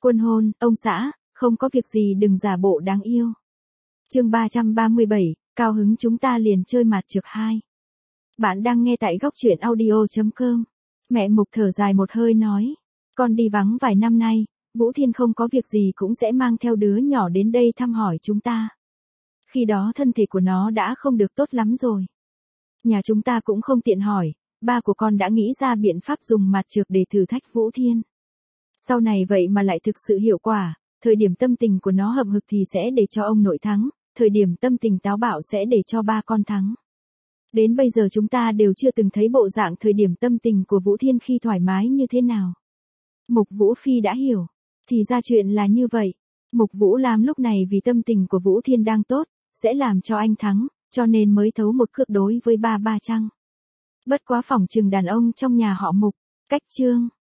Quân hôn, ông xã, không có việc gì đừng giả bộ đáng yêu. Chương 337, cao hứng chúng ta liền chơi mặt trược 2. Bạn đang nghe tại góc truyện audio.com. Mẹ Mục thở dài một hơi nói, con đi vắng vài năm nay, Vũ Thiên không có việc gì cũng sẽ mang theo đứa nhỏ đến đây thăm hỏi chúng ta. Khi đó thân thể của nó đã không được tốt lắm rồi. Nhà chúng ta cũng không tiện hỏi, ba của con đã nghĩ ra biện pháp dùng mặt trược để thử thách Vũ Thiên. Sau này vậy mà lại thực sự hiệu quả, thời điểm tâm tình của nó hậm hực thì sẽ để cho ông nội thắng, thời điểm tâm tình táo bạo sẽ để cho ba con thắng. Đến bây giờ chúng ta đều chưa từng thấy bộ dạng thời điểm tâm tình của Vũ Thiên khi thoải mái như thế nào. Mục Vũ Phi đã hiểu, thì ra chuyện là như vậy. Mục Vũ Lam lúc này vì tâm tình của Vũ Thiên đang tốt, sẽ làm cho anh thắng, cho nên mới thấu một cước đối với ba Trăng. Bất quá phỏng chừng đàn ông trong nhà họ Mục, cách Trương,